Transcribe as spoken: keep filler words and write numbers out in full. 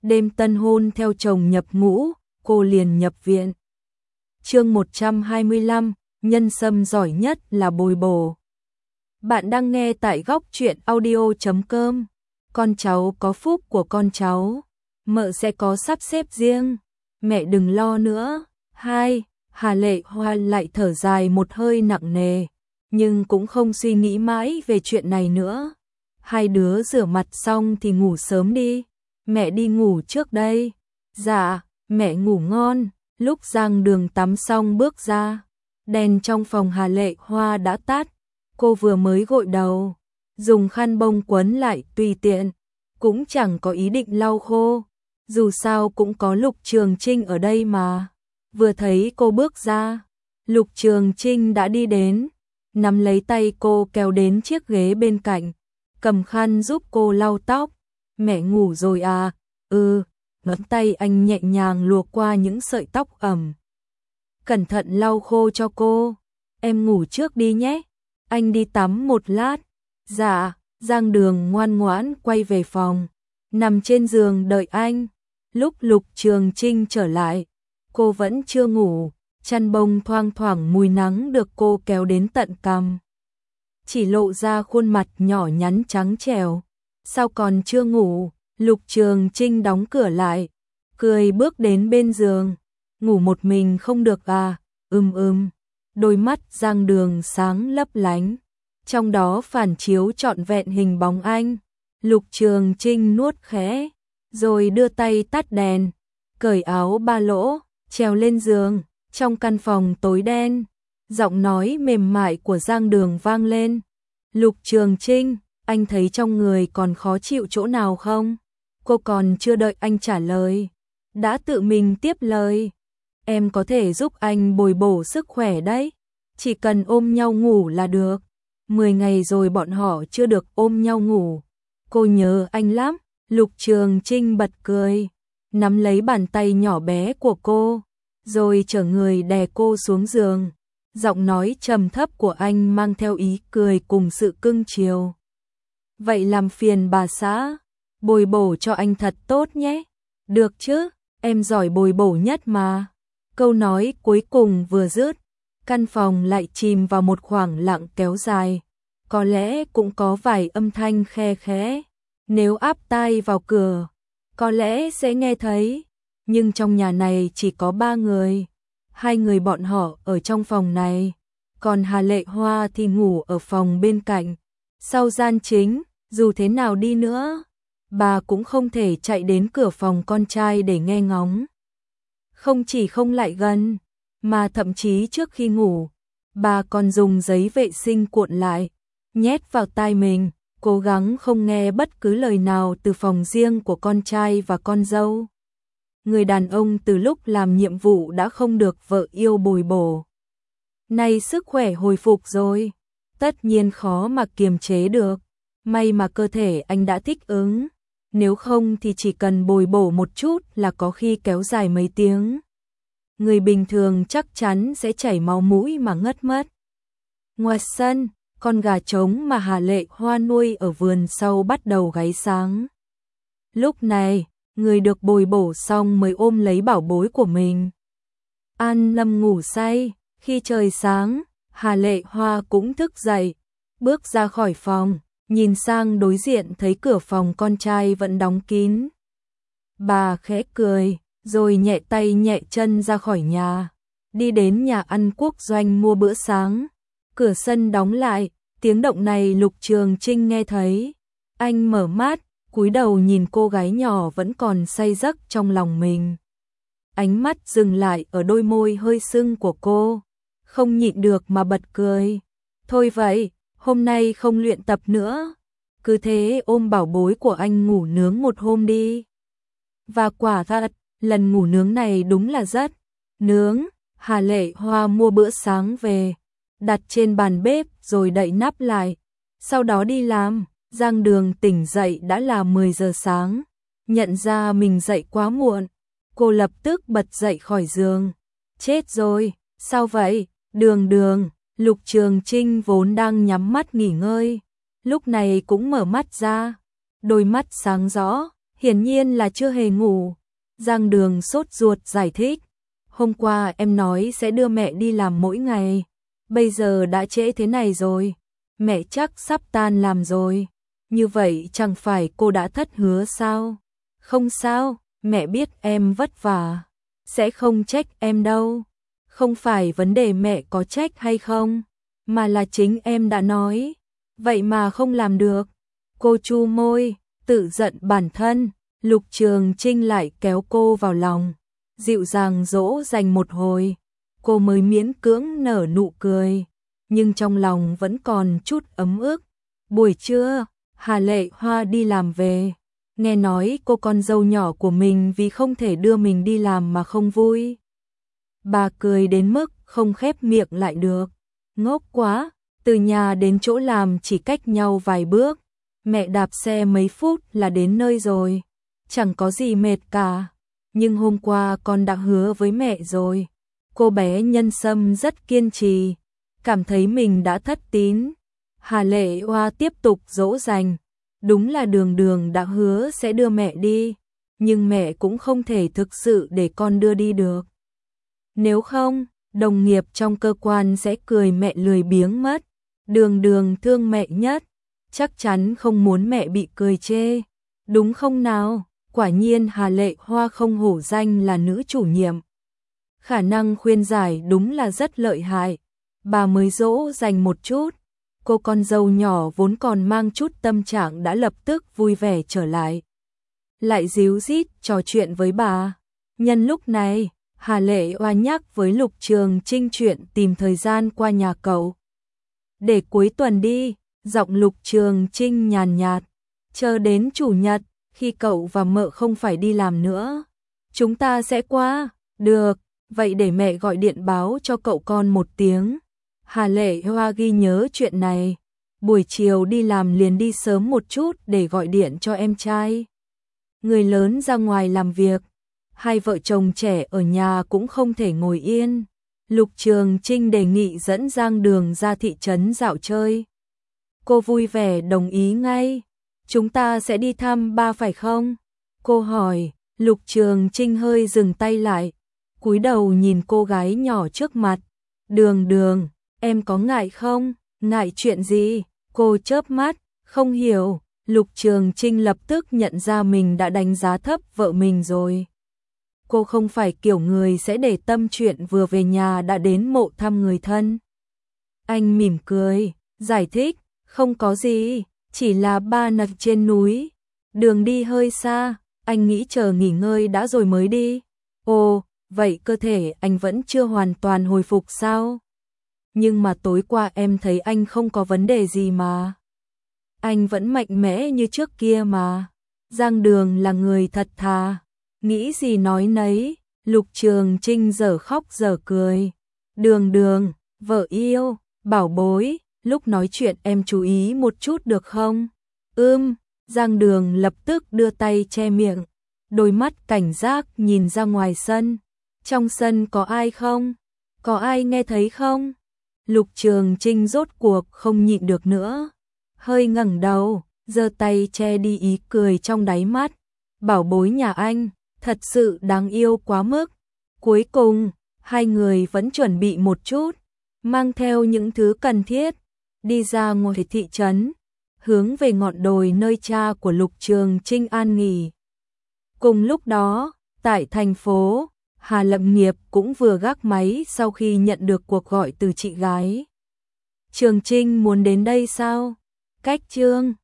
đêm tân hôn theo chồng nhập ngũ, cô liền nhập viện. Chương một trăm hai mươi lăm, nhân sâm giỏi nhất là bồi bổ. Bạn đang nghe tại góc truyện audio chấm com. Con cháu có phúc của con cháu, mợ sẽ có sắp xếp riêng, mẹ đừng lo nữa. Hai, Hà Lệ Hoa lại thở dài một hơi nặng nề, nhưng cũng không suy nghĩ mãi về chuyện này nữa. Hai đứa rửa mặt xong thì ngủ sớm đi, mẹ đi ngủ trước đây. Dạ, mẹ ngủ ngon. Lúc Giang Đường tắm xong bước ra, đèn trong phòng Hà Lệ Hoa đã tắt. Cô vừa mới gội đầu, dùng khăn bông quấn lại tùy tiện, cũng chẳng có ý định lau khô, dù sao cũng có Lục Trường Trinh ở đây mà. Vừa thấy cô bước ra, Lục Trường Trinh đã đi đến, nắm lấy tay cô kéo đến chiếc ghế bên cạnh, cầm khăn giúp cô lau tóc. Mẹ ngủ rồi à? Ừ. Ngón tay anh nhẹ nhàng luộc qua những sợi tóc ẩm, cẩn thận lau khô cho cô. Em ngủ trước đi nhé, anh đi tắm một lát. Dạ. Giang Đường ngoan ngoãn quay về phòng, nằm trên giường đợi anh. Lúc Lục Trường Trinh trở lại, cô vẫn chưa ngủ, chăn bông thoang thoảng mùi nắng được cô kéo đến tận cằm, chỉ lộ ra khuôn mặt nhỏ nhắn trắng trẻo. Sao còn chưa ngủ? Lục Trường Trinh đóng cửa lại, cười bước đến bên giường. Ngủ một mình không được à? Ừm ừm. Đôi mắt Giang Đường sáng lấp lánh, trong đó phản chiếu trọn vẹn hình bóng anh. Lục Trường Trinh nuốt khẽ, rồi đưa tay tắt đèn, cởi áo ba lỗ, trèo lên giường. Trong căn phòng tối đen, giọng nói mềm mại của Giang Đường vang lên. Lục Trường Trinh, anh thấy trong người còn khó chịu chỗ nào không? Cô còn chưa đợi anh trả lời, đã tự mình tiếp lời. Em có thể giúp anh bồi bổ sức khỏe đấy, chỉ cần ôm nhau ngủ là được. Mười ngày rồi bọn họ chưa được ôm nhau ngủ. Cô nhớ anh lắm. Lục Trường Trinh bật cười, nắm lấy bàn tay nhỏ bé của cô, rồi chở người đè cô xuống giường. Giọng nói trầm thấp của anh mang theo ý cười cùng sự cưng chiều. Vậy làm phiền bà xã, bồi bổ cho anh thật tốt nhé. Được chứ, em giỏi bồi bổ nhất mà. Câu nói cuối cùng vừa dứt, căn phòng lại chìm vào một khoảng lặng kéo dài. Có lẽ cũng có vài âm thanh khe khẽ, nếu áp tai vào cửa, có lẽ sẽ nghe thấy. Nhưng trong nhà này chỉ có ba người, hai người bọn họ ở trong phòng này, còn Hà Lệ Hoa thì ngủ ở phòng bên cạnh, sau gian chính. Dù thế nào đi nữa, bà cũng không thể chạy đến cửa phòng con trai để nghe ngóng. Không chỉ không lại gần, mà thậm chí trước khi ngủ, bà còn dùng giấy vệ sinh cuộn lại, nhét vào tai mình, cố gắng không nghe bất cứ lời nào từ phòng riêng của con trai và con dâu. Người đàn ông từ lúc làm nhiệm vụ đã không được vợ yêu bồi bổ. Nay sức khỏe hồi phục rồi, tất nhiên khó mà kiềm chế được. May mà cơ thể anh đã thích ứng, nếu không thì chỉ cần bồi bổ một chút là có khi kéo dài mấy tiếng. Người bình thường chắc chắn sẽ chảy máu mũi mà ngất mất. Ngoài sân, con gà trống mà Hà Lệ Hoa nuôi ở vườn sau bắt đầu gáy sáng. Lúc này, người được bồi bổ xong mới ôm lấy bảo bối của mình. An Lâm ngủ say, khi trời sáng, Hà Lệ Hoa cũng thức dậy, bước ra khỏi phòng. Nhìn sang đối diện thấy cửa phòng con trai vẫn đóng kín. Bà khẽ cười, rồi nhẹ tay nhẹ chân ra khỏi nhà, đi đến nhà ăn Quốc Doanh mua bữa sáng. Cửa sân đóng lại, tiếng động này Lục Trường Trinh nghe thấy. Anh mở mắt, cúi đầu nhìn cô gái nhỏ vẫn còn say giấc trong lòng mình. Ánh mắt dừng lại ở đôi môi hơi sưng của cô, không nhịn được mà bật cười. Thôi vậy, hôm nay không luyện tập nữa, cứ thế ôm bảo bối của anh ngủ nướng một hôm đi. Và quả thật, lần ngủ nướng này đúng là rất nướng. Hà Lệ Hoa mua bữa sáng về, đặt trên bàn bếp rồi đậy nắp lại, sau đó đi làm. Giang Đường tỉnh dậy đã là mười giờ sáng, nhận ra mình dậy quá muộn, cô lập tức bật dậy khỏi giường. Chết rồi, sao vậy? Đường Đường. Lục Trường Trinh vốn đang nhắm mắt nghỉ ngơi, lúc này cũng mở mắt ra, đôi mắt sáng rõ, Hiển nhiên là chưa hề ngủ. Giang Đường sốt ruột giải thích. Hôm qua em nói sẽ đưa mẹ đi làm mỗi ngày. Bây giờ đã trễ thế này rồi. Mẹ chắc sắp tan làm rồi. Như vậy chẳng phải cô đã thất hứa sao? Không sao, mẹ biết em vất vả. Sẽ không trách em đâu. Không phải vấn đề mẹ có trách hay không, mà là chính em đã nói. Vậy mà không làm được. Cô chu môi, tự giận bản thân. Lục Trường Trinh lại kéo cô vào lòng, dịu dàng dỗ dành một hồi. Cô mới miễn cưỡng nở nụ cười, nhưng trong lòng vẫn còn chút ấm ức. Buổi trưa, Hà Lệ Hoa đi làm về. Nghe nói cô con dâu nhỏ của mình vì không thể đưa mình đi làm mà không vui. Bà cười đến mức không khép miệng lại được. Ngốc quá, từ nhà đến chỗ làm chỉ cách nhau vài bước. Mẹ đạp xe mấy phút là đến nơi rồi. Chẳng có gì mệt cả. Nhưng hôm qua con đã hứa với mẹ rồi. Cô bé Nhân Sâm rất kiên trì, cảm thấy mình đã thất tín. Hà Lệ Hoa tiếp tục dỗ dành. Đúng là Đường Đường đã hứa sẽ đưa mẹ đi, nhưng mẹ cũng không thể thực sự để con đưa đi được. Nếu không, đồng nghiệp trong cơ quan sẽ cười mẹ lười biếng mất. Đường Đường thương mẹ nhất, chắc chắn không muốn mẹ bị cười chê. Đúng không nào? Quả nhiên Hà Lệ Hoa không hổ danh là nữ chủ nhiệm. Khả năng khuyên giải đúng là rất lợi hại. Bà mới dỗ dành một chút. Cô con dâu nhỏ vốn còn mang chút tâm trạng đã lập tức vui vẻ trở lại. Lại díu dít trò chuyện với bà. Nhân lúc này, Hà Lệ Hoa nhắc với Lục Trường Trinh chuyện tìm thời gian qua nhà cậu. Để cuối tuần đi, giọng Lục Trường Trinh nhàn nhạt. Chờ đến chủ nhật, khi cậu và mợ không phải đi làm nữa, chúng ta sẽ qua. Được, vậy để mẹ gọi điện báo cho cậu con một tiếng. Hà Lệ Hoa ghi nhớ chuyện này. Buổi chiều đi làm liền đi sớm một chút để gọi điện cho em trai. Người lớn ra ngoài làm việc, hai vợ chồng trẻ ở nhà cũng không thể ngồi yên. Lục Trường Trinh đề nghị dẫn Giang Đường ra thị trấn dạo chơi. Cô vui vẻ đồng ý ngay. Chúng ta sẽ đi thăm ba phải không? Cô hỏi. Lục Trường Trinh hơi dừng tay lại, cúi đầu nhìn cô gái nhỏ trước mặt. Đường Đường, em có ngại không? Ngại chuyện gì? Cô chớp mắt, không hiểu. Lục Trường Trinh lập tức nhận ra mình đã đánh giá thấp vợ mình rồi. Cô không phải kiểu người sẽ để tâm chuyện vừa về nhà đã đến mộ thăm người thân. Anh mỉm cười, giải thích, không có gì, chỉ là ba nặc trên núi. Đường đi hơi xa, anh nghĩ chờ nghỉ ngơi đã rồi mới đi. Ồ, vậy cơ thể anh vẫn chưa hoàn toàn hồi phục sao? Nhưng mà tối qua em thấy anh không có vấn đề gì mà. Anh vẫn mạnh mẽ như trước kia mà. Giang Đường là người thật thà, nghĩ gì nói nấy. Lục Trường Trinh giờ khóc giờ cười. Đường Đường, vợ yêu, bảo bối, lúc nói chuyện em chú ý một chút được không? Ưm, Giang Đường lập tức đưa tay che miệng, đôi mắt cảnh giác nhìn ra ngoài sân. Trong sân có ai không? Có ai nghe thấy không? Lục Trường Trinh rốt cuộc không nhịn được nữa, hơi ngẩng đầu, giơ tay che đi ý cười trong đáy mắt. Bảo bối nhà anh, thật sự đáng yêu quá mức. Cuối cùng, hai người vẫn chuẩn bị một chút, mang theo những thứ cần thiết, đi ra ngoài thị trấn, hướng về ngọn đồi nơi cha của Lục Trường Trinh an nghỉ. Cùng lúc đó, tại thành phố, Hà Lâm Nghiệp cũng vừa gác máy sau khi nhận được cuộc gọi từ chị gái. Trường Trinh muốn đến đây sao? Cách Trương